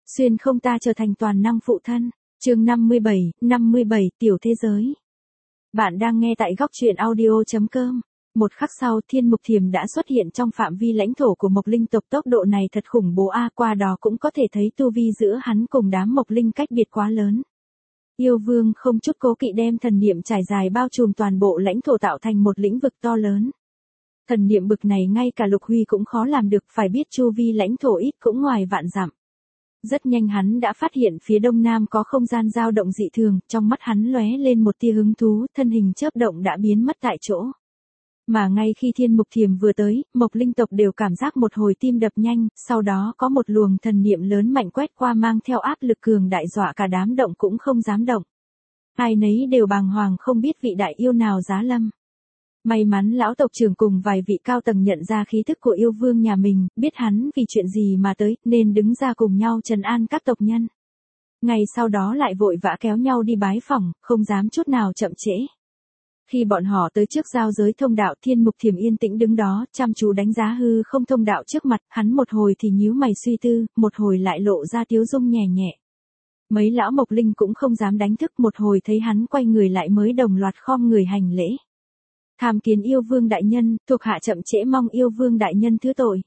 Xuyên không ta trở thành toàn năng phụ thân. Chương 57, tiểu thế giới. Bạn đang nghe tại góc truyện audio.com. Một khắc sau, Thiên Mục Thiềm đã xuất hiện trong phạm vi lãnh thổ của Mộc Linh tộc, tốc độ này thật khủng bố a, qua đó cũng có thể thấy tu vi giữa hắn cùng đám Mộc Linh cách biệt quá lớn. Yêu Vương không chút cố kỵ đem thần niệm trải dài bao trùm toàn bộ lãnh thổ tạo thành một lĩnh vực to lớn. Thần niệm bực này ngay cả Lục Huy cũng khó làm được, phải biết chu vi lãnh thổ ít cũng ngoài vạn dặm. Rất nhanh hắn đã phát hiện phía đông nam có không gian dao động dị thường, trong mắt hắn lóe lên một tia hứng thú, thân hình chớp động đã biến mất tại chỗ. Mà ngay khi Thiên Mục Thiềm vừa tới, Mộc Linh tộc đều cảm giác một hồi tim đập nhanh, sau đó có một luồng thần niệm lớn mạnh quét qua mang theo áp lực cường đại dọa cả đám động cũng không dám động. Ai nấy đều bàng hoàng không biết vị đại yêu nào giá lâm. May mắn lão tộc trưởng cùng vài vị cao tầng nhận ra khí thức của yêu vương nhà mình, biết hắn vì chuyện gì mà tới, nên đứng ra cùng nhau trấn an các tộc nhân. Ngày sau đó lại vội vã kéo nhau đi bái phỏng, không dám chút nào chậm trễ. Khi bọn họ tới trước giao giới thông đạo, Thiên Mục Thiềm yên tĩnh đứng đó, chăm chú đánh giá hư không thông đạo trước mặt, hắn một hồi thì nhíu mày suy tư, một hồi lại lộ ra tiếu dung nhẹ nhẹ. Mấy lão Mộc Linh cũng không dám đánh thức, một hồi thấy hắn quay người lại mới đồng loạt khom người hành lễ. Tham kiến yêu vương đại nhân, thuộc hạ chậm trễ mong yêu vương đại nhân thứ tội.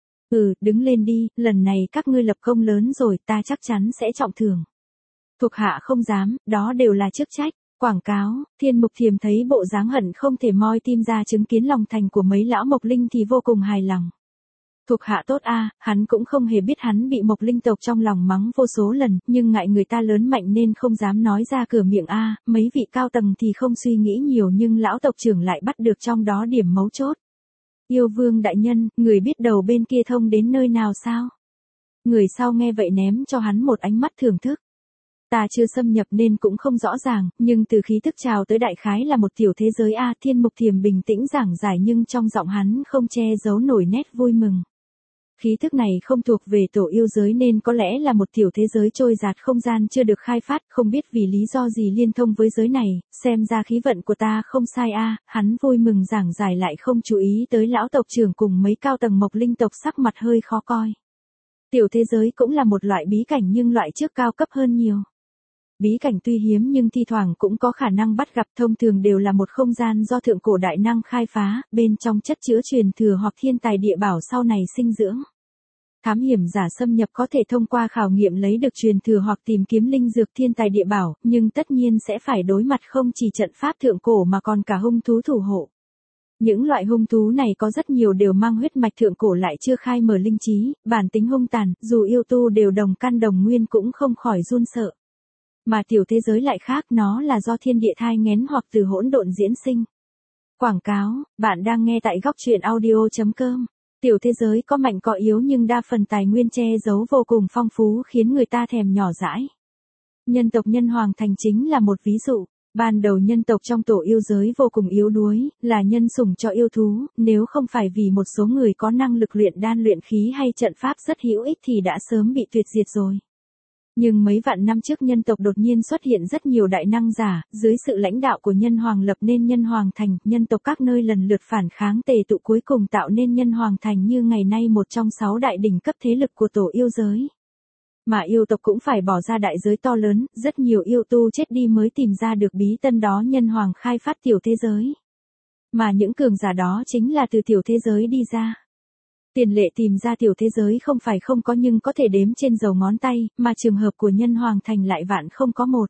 Đứng lên đi, lần này các ngươi lập công lớn rồi, ta chắc chắn sẽ trọng thưởng. Thuộc hạ không dám, đó đều là chức trách. Quảng cáo, Thiên Mục Thiềm thấy bộ dáng hận không thể moi tim ra chứng kiến lòng thành của mấy lão Mộc Linh thì vô cùng hài lòng. Thuộc hạ tốt a, hắn cũng không hề biết hắn bị Mộc Linh tộc trong lòng mắng vô số lần, nhưng ngại người ta lớn mạnh nên không dám nói ra cửa miệng a, mấy vị cao tầng thì không suy nghĩ nhiều nhưng lão tộc trưởng lại bắt được trong đó điểm mấu chốt. Yêu vương đại nhân, người biết đầu bên kia thông đến nơi nào sao? Người sau nghe vậy ném cho hắn một ánh mắt thưởng thức. Ta chưa xâm nhập nên cũng không rõ ràng, nhưng từ khí thức chào tới đại khái là một tiểu thế giới a. Thiên Mục Thiềm bình tĩnh giảng giải nhưng trong giọng hắn không che giấu nổi nét vui mừng. Khí thức này không thuộc về tổ yêu giới nên có lẽ là một tiểu thế giới trôi dạt không gian chưa được khai phát, không biết vì lý do gì liên thông với giới này, xem ra khí vận của ta không sai a. Hắn vui mừng giảng giải lại không chú ý tới lão tộc trưởng cùng mấy cao tầng Mộc Linh tộc sắc mặt hơi khó coi. Tiểu thế giới cũng là một loại bí cảnh nhưng loại trước cao cấp hơn nhiều. Bí cảnh tuy hiếm nhưng thi thoảng cũng có khả năng bắt gặp, thông thường đều là một không gian do thượng cổ đại năng khai phá, bên trong chất chứa truyền thừa hoặc thiên tài địa bảo sau này sinh dưỡng. Thám hiểm giả xâm nhập có thể thông qua khảo nghiệm lấy được truyền thừa hoặc tìm kiếm linh dược thiên tài địa bảo, nhưng tất nhiên sẽ phải đối mặt không chỉ trận pháp thượng cổ mà còn cả hung thú thủ hộ. Những loại hung thú này có rất nhiều đều mang huyết mạch thượng cổ lại chưa khai mở linh trí, bản tính hung tàn, dù yêu tu đều đồng căn đồng nguyên cũng không khỏi run sợ. Mà tiểu thế giới lại khác, nó là do thiên địa thai nghén hoặc từ hỗn độn diễn sinh. Quảng cáo, bạn đang nghe tại góc truyện audio.com. Tiểu thế giới có mạnh có yếu nhưng đa phần tài nguyên che giấu vô cùng phong phú khiến người ta thèm nhỏ dãi. Nhân tộc Nhân Hoàng Thành chính là một ví dụ. Ban đầu nhân tộc trong tổ yêu giới vô cùng yếu đuối, là nhân sủng cho yêu thú, nếu không phải vì một số người có năng lực luyện đan luyện khí hay trận pháp rất hữu ích thì đã sớm bị tuyệt diệt rồi. Nhưng mấy vạn năm trước nhân tộc đột nhiên xuất hiện rất nhiều đại năng giả, dưới sự lãnh đạo của Nhân Hoàng lập nên Nhân Hoàng Thành, nhân tộc các nơi lần lượt phản kháng tề tụ cuối cùng tạo nên Nhân Hoàng Thành như ngày nay một trong 6 đại đỉnh cấp thế lực của tổ yêu giới. Mà yêu tộc cũng phải bỏ ra đại giới to lớn, rất nhiều yêu tu chết đi mới tìm ra được bí tân đó Nhân Hoàng khai phát tiểu thế giới. Mà những cường giả đó chính là từ tiểu thế giới đi ra. Tiền lệ tìm ra tiểu thế giới không phải không có nhưng có thể đếm trên đầu ngón tay, mà trường hợp của Nhân Hoàng Thành lại vạn không có một.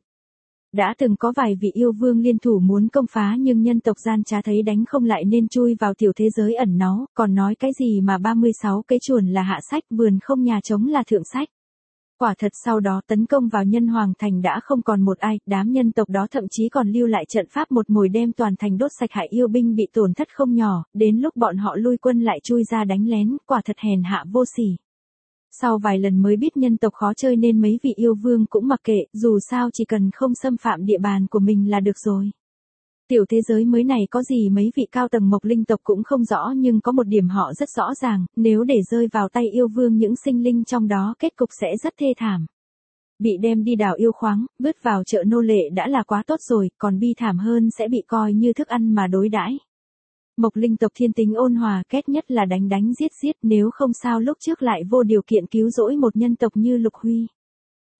Đã từng có vài vị yêu vương liên thủ muốn công phá nhưng nhân tộc gian trá thấy đánh không lại nên chui vào tiểu thế giới ẩn náu, còn nói cái gì mà 36 cái chuồn là hạ sách, vườn không nhà trống là thượng sách. Quả thật sau đó tấn công vào Nhân Hoàng Thành đã không còn một ai, đám nhân tộc đó thậm chí còn lưu lại trận pháp một mồi đem toàn thành đốt sạch, hại yêu binh bị tổn thất không nhỏ, đến lúc bọn họ lui quân lại chui ra đánh lén, quả thật hèn hạ vô sỉ. Sau vài lần mới biết nhân tộc khó chơi nên mấy vị yêu vương cũng mặc kệ, dù sao chỉ cần không xâm phạm địa bàn của mình là được rồi. Tiểu thế giới mới này có gì mấy vị cao tầng Mộc Linh tộc cũng không rõ nhưng có một điểm họ rất rõ ràng, nếu để rơi vào tay yêu vương những sinh linh trong đó kết cục sẽ rất thê thảm. Bị đem đi đào yêu khoáng, vứt vào chợ nô lệ đã là quá tốt rồi, còn bi thảm hơn sẽ bị coi như thức ăn mà đối đãi. Mộc Linh tộc thiên tính ôn hòa, ghét nhất là đánh đánh giết giết, nếu không sao lúc trước lại vô điều kiện cứu rỗi một nhân tộc như Lục Huy.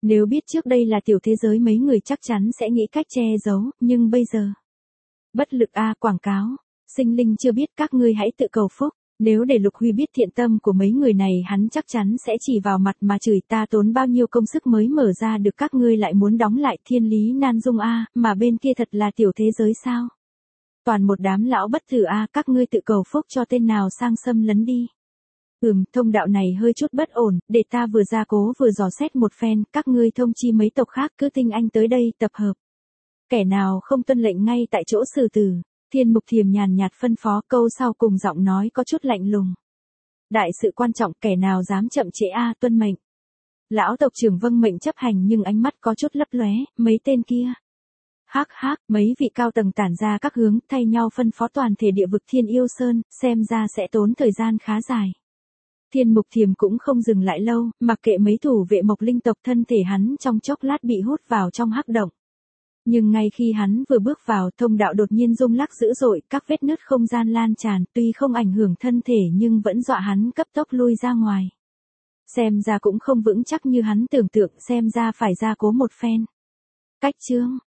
Nếu biết trước đây là tiểu thế giới mấy người chắc chắn sẽ nghĩ cách che giấu, nhưng bây giờ. Bất lực quảng cáo. Sinh linh chưa biết các ngươi hãy tự cầu phúc. Nếu để Lục Huy biết thiện tâm của mấy người này hắn chắc chắn sẽ chỉ vào mặt mà chửi ta tốn bao nhiêu công sức mới mở ra được các ngươi lại muốn đóng lại thiên lý nan dung mà bên kia thật là tiểu thế giới sao. Toàn một đám lão bất tử các ngươi tự cầu phúc cho tên nào sang xâm lấn đi. Thông đạo này hơi chút bất ổn, để ta vừa ra cố vừa dò xét một phen, các ngươi thông chi mấy tộc khác cứ tinh anh tới đây tập hợp. Kẻ nào không tuân lệnh ngay tại chỗ xử tử. Thiên Mục Thiềm nhàn nhạt phân phó, câu sau cùng giọng nói có chút lạnh lùng. Đại sự quan trọng, kẻ nào dám chậm trễ tuân mệnh. Lão tộc trưởng vâng mệnh chấp hành nhưng ánh mắt có chút lấp lóe, mấy tên kia. Hắc hắc, mấy vị cao tầng tản ra các hướng, thay nhau phân phó toàn thể địa vực Thiên Yêu Sơn, xem ra sẽ tốn thời gian khá dài. Thiên Mục Thiềm cũng không dừng lại lâu, mặc kệ mấy thủ vệ Mộc Linh tộc, thân thể hắn trong chốc lát bị hút vào trong hắc động. Nhưng ngay khi hắn vừa bước vào, thông đạo đột nhiên rung lắc dữ dội, các vết nứt không gian lan tràn, tuy không ảnh hưởng thân thể nhưng vẫn dọa hắn cấp tốc lui ra ngoài. Xem ra cũng không vững chắc như hắn tưởng tượng, xem ra phải ra cố một phen. Cách chương